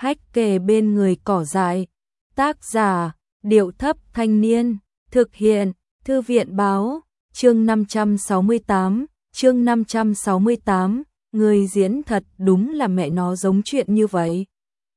hách kề bên người cỏ dại. Tác giả, Điệu Thấp Thanh Niên. Thực hiện, Thư viện Báo. Chương 568, người diễn thật đúng là mẹ nó giống chuyện như vậy.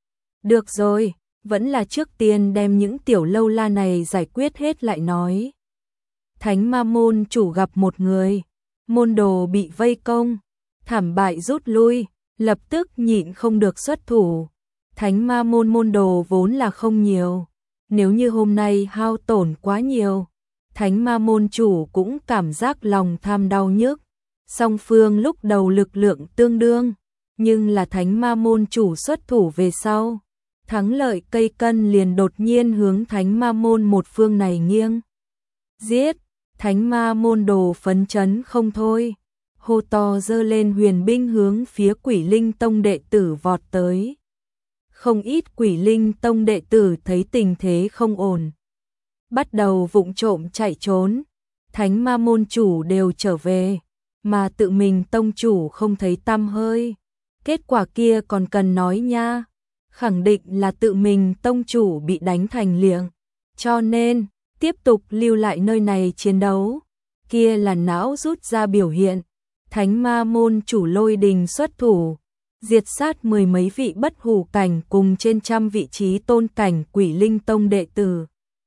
Được rồi, vẫn là trước tiên đem những tiểu lâu la này giải quyết hết lại nói. Thánh ma môn chủ gặp một người, môn đồ bị vây công, thảm bại rút lui, lập tức nhịn không được xuất thủ. Thánh ma môn môn đồ vốn là không nhiều, nếu như hôm nay hao tổn quá nhiều, thánh ma môn chủ cũng cảm giác lòng tham đau nhức. Song phương lúc đầu lực lượng tương đương, nhưng là thánh ma môn chủ xuất thủ về sau, thắng lợi cây cân liền đột nhiên hướng thánh ma môn một phương này nghiêng. Giết, thánh ma môn đồ phấn chấn không thôi, hô to giơ lên huyền binh hướng phía Quỷ Linh Tông đệ tử vọt tới. Không ít Quỷ Linh Tông đệ tử thấy tình thế không ổn, bắt đầu vụng trộm chạy trốn. Thánh ma môn chủ đều trở về, mà tự mình tông chủ không thấy tăm hơi. Kết quả kia còn cần nói nha, khẳng định là tự mình tông chủ bị đánh thành liệng, cho nên tiếp tục lưu lại nơi này chiến đấu. Kia là não rút ra biểu hiện. Thánh ma môn chủ lôi đình xuất thủ, diệt sát mười mấy vị bất hủ cảnh cùng trên trăm vị trí tôn cảnh Quỷ Linh Tông đệ tử.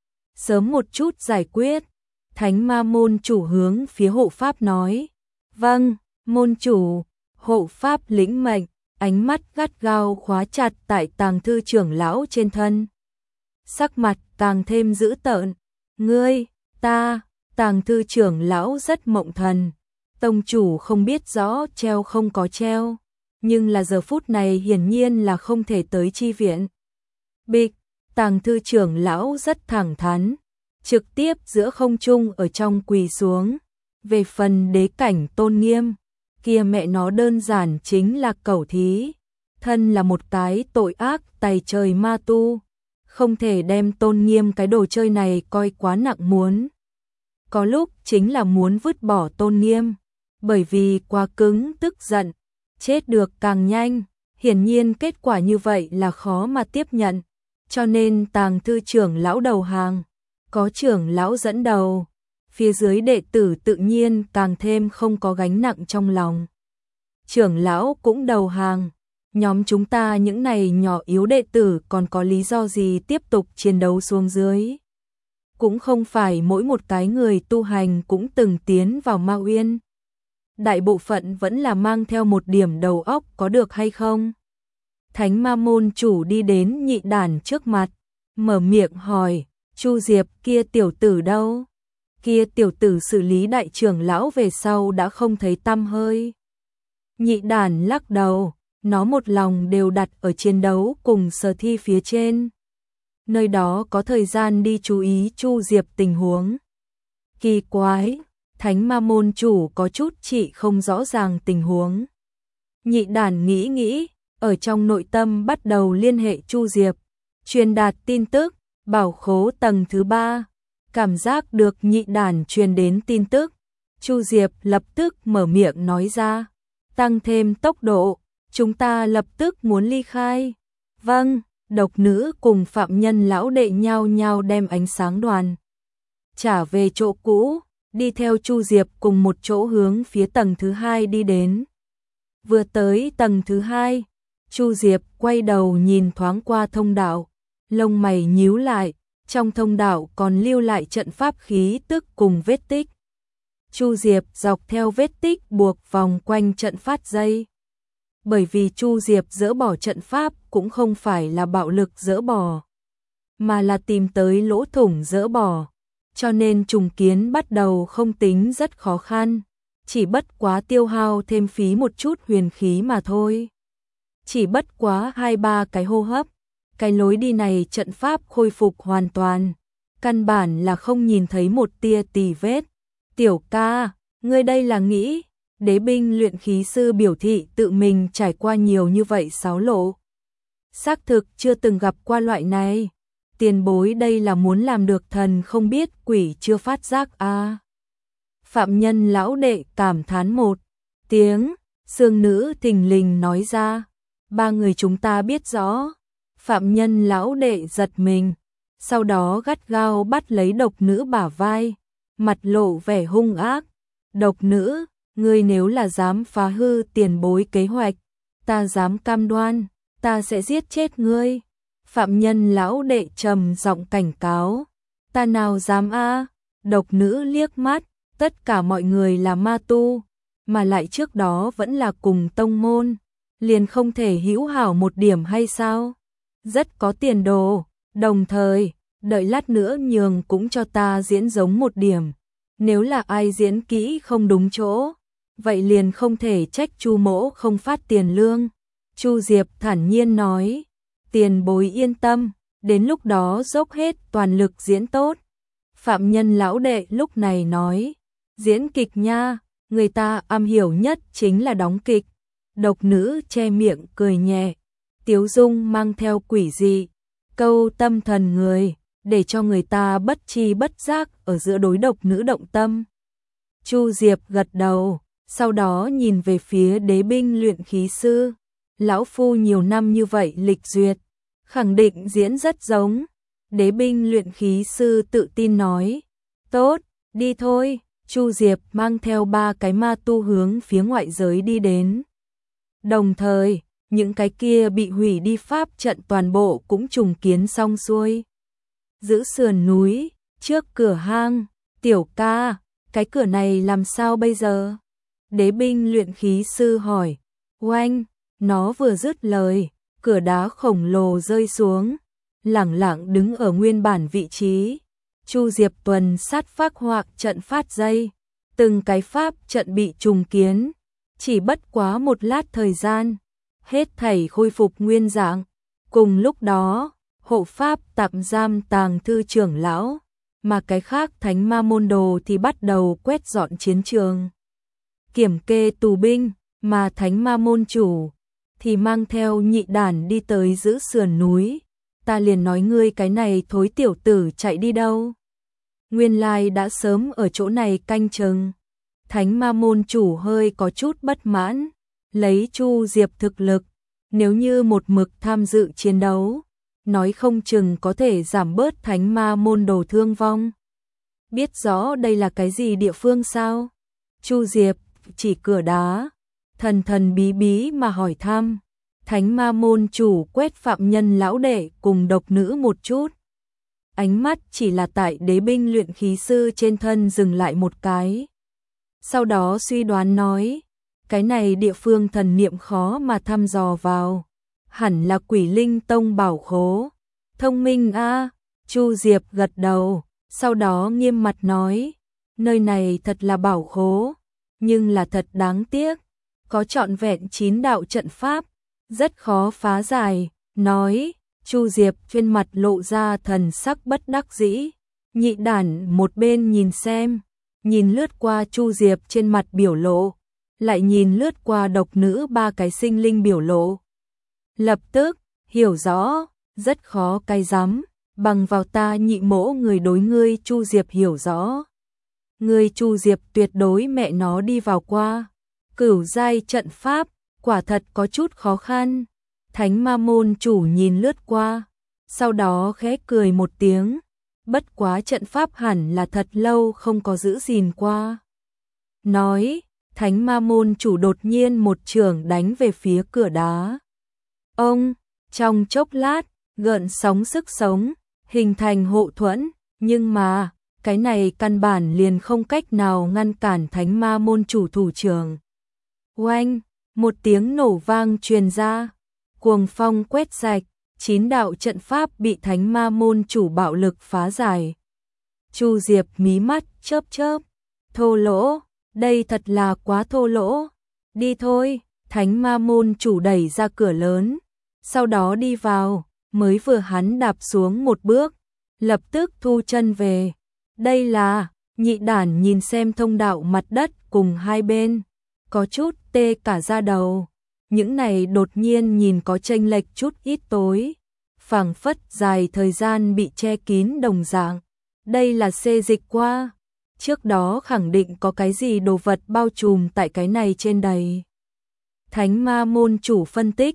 Sớm một chút giải quyết. Thánh ma môn chủ hướng phía hộ pháp nói. Vâng, môn chủ. Hộ pháp lĩnh mệnh, ánh mắt gắt gao khóa chặt tại Tàng thư trưởng lão trên thân. Sắc mặt càng thêm dữ tợn. Ngươi, ta, Tàng thư trưởng lão rất mộng thần. Tông chủ không biết rõ treo không có treo, nhưng là giờ phút này hiển nhiên là không thể tới chi viện. Bịch, Tàng thư trưởng lão rất thẳng thắn, trực tiếp giữa không trung ở trong quỳ xuống. Về phần đế cảnh Tôn Nghiêm, kia mẹ nó đơn giản chính là cẩu thí, thân là một cái tội ác tày trời ma tu, không thể đem Tôn Nghiêm cái đồ chơi này coi quá nặng muốn. Có lúc chính là muốn vứt bỏ Tôn Nghiêm, bởi vì quá cứng tức giận, chết được càng nhanh. Hiển nhiên kết quả như vậy là khó mà tiếp nhận, cho nên Tàng thư trưởng lão đầu hàng, có trưởng lão dẫn đầu, phía dưới đệ tử tự nhiên càng thêm không có gánh nặng trong lòng. Trưởng lão cũng đầu hàng, nhóm chúng ta những này nhỏ yếu đệ tử còn có lý do gì tiếp tục chiến đấu xuống dưới. Cũng không phải mỗi một cái người tu hành cũng từng tiến vào Ma Uyên. Đại bộ phận vẫn là mang theo một điểm đầu óc, có được hay không? Thánh ma môn chủ đi đến Nhị Đản trước mặt, mở miệng hỏi, Chu Diệp kia tiểu tử đâu? Kia tiểu tử xử lý đại trưởng lão về sau đã không thấy tăm hơi. Nhị Đản lắc đầu, nó một lòng đều đặt ở chiến đấu cùng Sở Thi phía trên. Nơi đó có thời gian đi chú ý Chu Diệp tình huống. Kỳ quái, thánh ma môn chủ có chút chỉ không rõ ràng tình huống. Nhị Đản nghĩ, ở trong nội tâm bắt đầu liên hệ Chu Diệp, truyền đạt tin tức, bảo khố tầng thứ 3. Cảm giác được Nhị Đản truyền đến tin tức, Chu Diệp lập tức mở miệng nói ra, tăng thêm tốc độ, chúng ta lập tức muốn ly khai. Vâng, độc nữ cùng phạm nhân lão đệ nhau nhau đem ánh sáng đoàn trả về chỗ cũ, đi theo Chu Diệp cùng một chỗ hướng phía tầng thứ 2 đi đến. Vừa tới tầng thứ 2, Chu Diệp quay đầu nhìn thoáng qua thông đạo, lông mày nhíu lại, trong thông đạo còn lưu lại trận pháp khí tức cùng vết tích. Chu Diệp dọc theo vết tích buộc vòng quanh trận phát dây. Bởi vì Chu Diệp dỡ bỏ trận pháp cũng không phải là bạo lực dỡ bỏ, mà là tìm tới lỗ thủng dỡ bỏ, cho nên trùng kiến bắt đầu không tính rất khó khăn, chỉ bất quá tiêu hao thêm phí một chút huyền khí mà thôi. Chỉ bất quá 2-3 cái hô hấp, cái lối đi này trận pháp khôi phục hoàn toàn, căn bản là không nhìn thấy một tia tì vết. Tiểu ca, ngươi đây là nghĩ? Đế binh luyện khí sư biểu thị tự mình trải qua nhiều như vậy xáo lộ. Xác thực chưa từng gặp qua loại này. Tiền bối đây là muốn làm được thần không biết quỷ chưa phát giác à. Phạm nhân lão đệ cảm thán một tiếng, xương nữ thình lình nói ra. 3 người chúng ta biết rõ. Phạm Nhân lão đệ giật mình, sau đó gắt gao bắt lấy độc nữ bả vai, mặt lộ vẻ hung ác. Độc nữ, ngươi nếu là dám phá hư tiền bối kế hoạch, ta dám cam đoan, ta sẽ giết chết ngươi. Phạm Nhân lão đệ trầm giọng cảnh cáo. Ta nào dám a? Độc nữ liếc mắt, tất cả mọi người là ma tu, mà lại trước đó vẫn là cùng tông môn, liền không thể hữu hảo một điểm hay sao? Rất có tiền đồ, đồng thời, đợi lát nữa nhường cũng cho ta diễn giống một điểm. Nếu là ai diễn kỹ không đúng chỗ, vậy liền không thể trách Chu mỗ không phát tiền lương. Chu Diệp thản nhiên nói, tiền bối yên tâm, đến lúc đó dốc hết toàn lực diễn tốt. Phạm Nhân lão đệ lúc này nói, diễn kịch nha, người ta am hiểu nhất chính là đóng kịch. Độc nữ che miệng cười nhẹ, tiếu dung mang theo quỷ dị, câu tâm thần người, để cho người ta bất tri bất giác ở giữa đối độc nữ động tâm. Chu Diệp gật đầu, sau đó nhìn về phía đế binh luyện khí sư. Lão phu nhiều năm như vậy lịch duyệt, khẳng định diễn rất giống. Đế binh luyện khí sư tự tin nói, tốt, đi thôi. Chu Diệp mang theo 3 cái ma tu hướng phía ngoại giới đi đến. Đồng thời, những cái kia bị hủy đi pháp trận toàn bộ cũng trùng kiến xong xuôi. Giữ sườn núi, trước cửa hang, tiểu ca, cái cửa này làm sao bây giờ? Đế binh luyện khí sư hỏi. Oanh, nó vừa dứt lời, cửa đá khổng lồ rơi xuống, lẳng lặng đứng ở nguyên bản vị trí. Chu Diệp tuần sát phác họa trận phát dây, từng cái pháp trận bị trùng kiến, chỉ bất quá một lát thời gian, hết thảy khôi phục nguyên dạng. Cùng lúc đó, hộ pháp tạm giam Tàng thư trưởng lão, mà cái khác thánh ma môn đồ thì bắt đầu quét dọn chiến trường, kiểm kê tù binh, mà thánh ma môn chủ thì mang theo nhị đản đi tới giữ sườn núi. Ta liền nói ngươi cái này thối tiểu tử chạy đi đâu? Nguyên lai đã sớm ở chỗ này canh chừng. Thánh ma môn chủ hơi có chút bất mãn, lấy Chu Diệp thực lực, nếu như một mực tham dự chiến đấu, nói không chừng có thể giảm bớt thánh ma môn đồ thương vong. Biết rõ đây là cái gì địa phương sao? Chu Diệp chỉ cửa đá, thần thần bí bí mà hỏi thăm. Thánh ma môn chủ quét Phạm Nhân lão đệ cùng độc nữ một chút. Ánh mắt chỉ là tại đế binh luyện khí sư trên thân dừng lại một cái. Sau đó suy đoán nói, cái này địa phương thần niệm khó mà thăm dò vào, hẳn là Quỷ Linh Tông bảo khố. Thông minh a. Chu Diệp gật đầu, sau đó nghiêm mặt nói, nơi này thật là bảo khố, nhưng là thật đáng tiếc, có trọn vẹn 9 đạo trận pháp, rất khó phá giải. Nói, Chu Diệp trên mặt lộ ra thần sắc bất đắc dĩ. Nhị đản một bên nhìn xem, nhìn lướt qua Chu Diệp trên mặt biểu lộ, lại nhìn lướt qua độc nữ 3 cái sinh linh biểu lộ. Lập tức, hiểu rõ, rất khó cay rắm, bằng vào ta nhị mỗ người đối ngươi Chu Diệp hiểu rõ. Ngươi Chu Diệp tuyệt đối mẹ nó đi vào qua. Cửu giai trận pháp, quả thật có chút khó khăn. Thánh ma môn chủ nhìn lướt qua, sau đó khẽ cười một tiếng, bất quá trận pháp hẳn là thật lâu không có giữ gìn qua. Nói, thánh ma môn chủ đột nhiên một chưởng đánh về phía cửa đá. Ông, trong chốc lát, gợn sóng sức sống, hình thành hộ thuẫn, nhưng mà, cái này căn bản liền không cách nào ngăn cản thánh ma môn chủ thủ trưởng. Oanh, một tiếng nổ vang truyền ra, cuồng phong quét sạch, 9 đạo trận pháp bị thánh ma môn chủ bạo lực phá giải. Chu Diệp mí mắt chớp chớp, thô lỗ, đây thật là quá thô lỗ. Đi thôi, thánh ma môn chủ đẩy ra cửa lớn, sau đó đi vào, mới vừa hắn đạp xuống một bước, lập tức thu chân về. Đây là, nhị đản nhìn xem thông đạo mặt đất cùng hai bên, có chút tê cả da đầu. Những này đột nhiên nhìn có chênh lệch chút ít tối, phảng phất dài thời gian bị che kín đồng dạng. Đây là xê dịch qua, trước đó khẳng định có cái gì đồ vật bao trùm tại cái này trên đầy. Thánh ma môn chủ phân tích,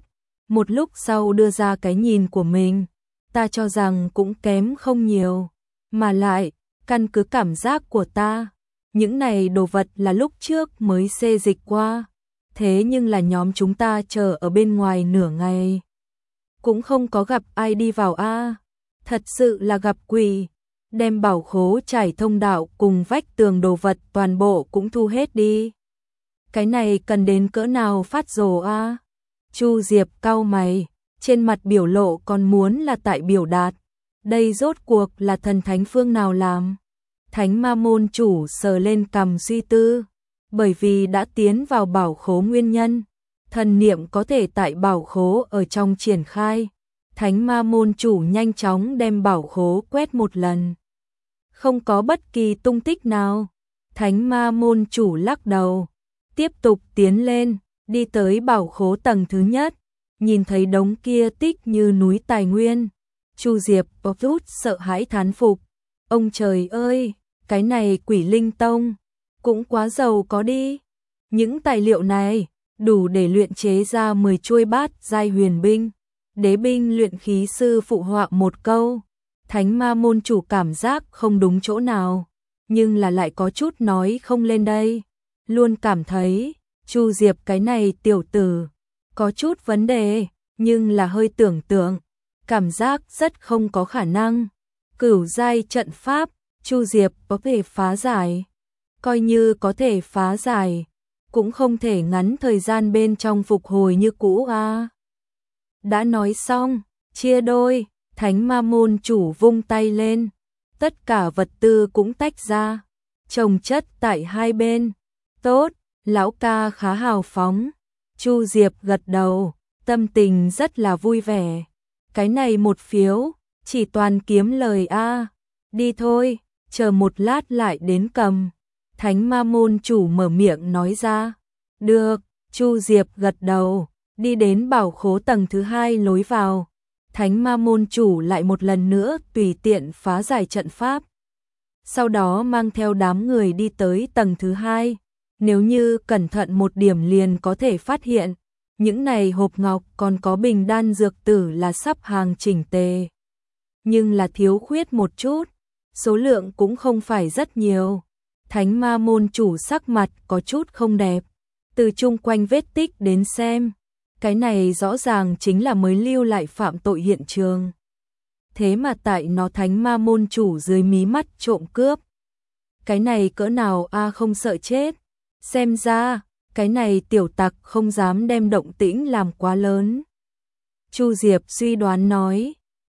một lúc sau đưa ra cái nhìn của mình. Ta cho rằng cũng kém không nhiều, mà lại, căn cứ cảm giác của ta, những này đồ vật là lúc trước mới xê dịch qua, thế nhưng là nhóm chúng ta chờ ở bên ngoài nửa ngày, cũng không có gặp ai đi vào a, thật sự là gặp quỷ, đem bảo khố trải thông đạo cùng vách tường đồ vật toàn bộ cũng thu hết đi. Cái này cần đến cỡ nào phát rồ a? Chu Diệp cau mày, trên mặt biểu lộ còn muốn là tại biểu đạt, đây rốt cuộc là thần thánh phương nào làm? Thánh ma môn chủ sờ lên cằm suy tư, bởi vì đã tiến vào bảo khố nguyên nhân, thần niệm có thể tại bảo khố ở trong triển khai. Thánh ma môn chủ nhanh chóng đem bảo khố quét một lần. Không có bất kỳ tung tích nào. Thánh ma môn chủ lắc đầu, tiếp tục tiến lên, đi tới bảo khố tầng thứ nhất, nhìn thấy đống kia tích như núi tài nguyên. Chu Diệp rút sợ hãi thán phục, ông trời ơi, cái này Quỷ Linh Tông cũng quá giàu có đi. Những tài liệu này đủ để luyện chế ra 10 chuôi bát giai huyền binh. Đế binh luyện khí sư phụ họa một câu, thánh ma môn chủ cảm giác không đúng chỗ nào, nhưng là lại có chút nói không lên đây. Luôn cảm thấy, Chu Diệp cái này tiểu tử, có chút vấn đề, nhưng là hơi tưởng tượng, cảm giác rất không có khả năng. Cửu giai trận pháp, Chu Diệp có thể phá giải, coi như có thể phá giải, cũng không thể ngắn thời gian bên trong phục hồi như cũ a. Đã nói xong, chia đôi, thánh ma môn chủ vung tay lên, tất cả vật tư cũng tách ra, chồng chất tại hai bên. Tốt, lão ca khá hào phóng. Chu Diệp gật đầu, tâm tình rất là vui vẻ. Cái này một phiếu, chỉ toàn kiếm lời a. Đi thôi, chờ một lát lại đến cầm. Thánh ma môn chủ mở miệng nói ra. Được, Chu Diệp gật đầu, đi đến bảo khố tầng thứ hai lối vào. Thánh ma môn chủ lại một lần nữa tùy tiện phá giải trận pháp. Sau đó mang theo đám người đi tới tầng thứ hai. Nếu như cẩn thận một điểm liền có thể phát hiện, những này hộp ngọc còn có bình đan dược tử là sắp hàng chỉnh tề. Nhưng là thiếu khuyết một chút, số lượng cũng không phải rất nhiều. Thánh ma môn chủ sắc mặt có chút không đẹp, từ chung quanh vết tích đến xem, cái này rõ ràng chính là mới lưu lại phạm tội hiện trường. Thế mà tại nó thánh ma môn chủ dưới mí mắt trộm cướp. Cái này cỡ nào a, không sợ chết. Xem ra, cái này tiểu tặc không dám đem động tĩnh làm quá lớn. Chu Diệp suy đoán nói,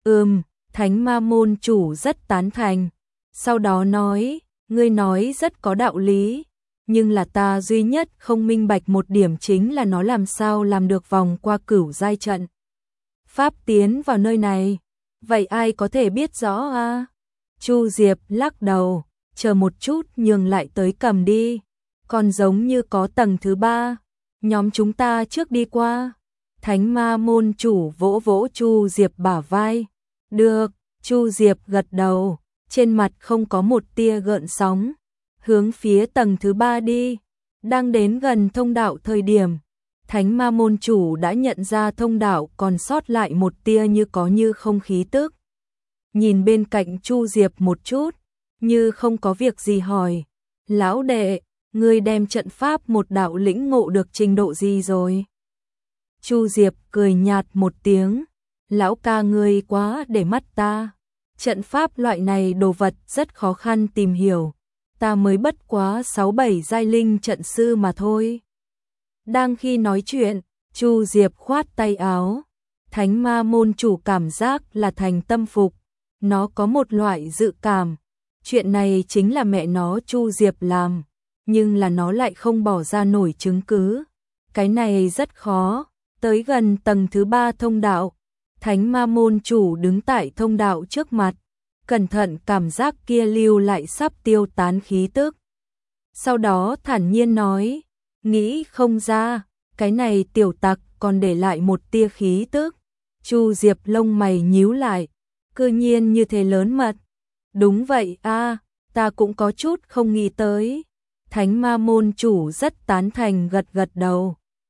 thánh ma môn chủ rất tán thành. Sau đó nói, ngươi nói rất có đạo lý, nhưng là ta duy nhất không minh bạch một điểm chính là nó làm sao làm được vòng qua cửu giai trận pháp tiến vào nơi này. Vậy ai có thể biết rõ a? Chu Diệp lắc đầu, chờ một chút nhường lại tới cầm đi. Còn giống như có tầng thứ ba, nhóm chúng ta trước đi qua. Thánh ma môn chủ vỗ vỗ Chu Diệp bả vai. Được, Chu Diệp gật đầu, trên mặt không có một tia gợn sóng. Hướng phía tầng thứ ba đi. Đang đến gần thông đạo thời điểm, thánh ma môn chủ đã nhận ra thông đạo còn sót lại một tia như có như không khí tức. Nhìn bên cạnh Chu Diệp một chút, như không có việc gì hỏi. Lão đệ, ngươi đem trận pháp một đạo lĩnh ngộ được trình độ gì rồi? Chu Diệp cười nhạt một tiếng. Lão ca ngươi quá để mắt ta. Trận pháp loại này đồ vật rất khó khăn tìm hiểu. Ta mới bất quá 6-7 giai linh trận sư mà thôi. Đang khi nói chuyện, Chu Diệp khoát tay áo. Thánh ma môn chủ cảm giác là thành tâm phục. Nó có một loại dự cảm. Chuyện này chính là mẹ nó Chu Diệp làm. Nhưng là nó lại không bỏ ra nổi chứng cứ. Cái này rất khó. Tới gần tầng thứ 3 thông đạo, thánh ma môn chủ đứng tại thông đạo trước mặt, cẩn thận cảm giác kia lưu lại sắp tiêu tán khí tức. Sau đó thản nhiên nói, nghĩ không ra, cái này tiểu tặc còn để lại một tia khí tức. Chu Diệp lông mày nhíu lại, cư nhiên như thế lớn mật. Đúng vậy a, ta cũng có chút không nghĩ tới. Thánh ma môn chủ rất tán thành gật gật đầu.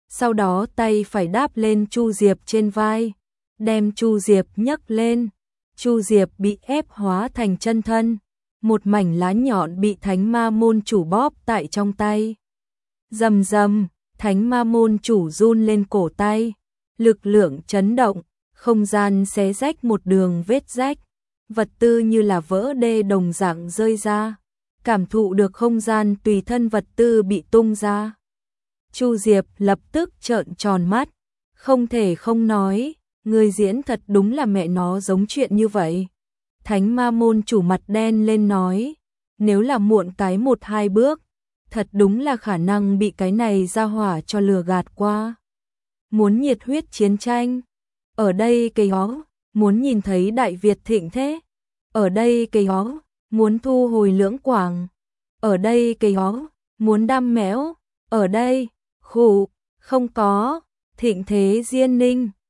sau đó tay phải đáp lên Chu Diệp trên vai, đem Chu Diệp nhấc lên. Chu Diệp bị ép hóa thành chân thân, một mảnh lá nhọn bị Thánh Ma môn chủ bóp tại trong tay. Rầm rầm, Thánh Ma môn chủ run lên cổ tay, lực lượng chấn động, không gian xé rách một đường vết rách, vật tư như là vỡ đê đồng dạng rơi ra, cảm thụ được không gian tùy thân vật tư bị tung ra. Chu Diệp lập tức trợn tròn mắt, không thể không nói, người diễn thật đúng là mẹ nó giống chuyện như vậy. Thánh Ma môn chủ mặt đen lên nói, nếu là muộn cái 1-2 bước, thật đúng là khả năng bị cái này ra hỏa cho lừa gạt qua. Muốn nhiệt huyết chiến tranh, ở đây cây ó, muốn nhìn thấy Đại Việt thịnh thế, ở đây cây ó, muốn thu hồi Lưỡng Quảng, ở đây cây ó, muốn đam mẽo, ở đây, khụ, không có, thịnh thế Diên Ninh.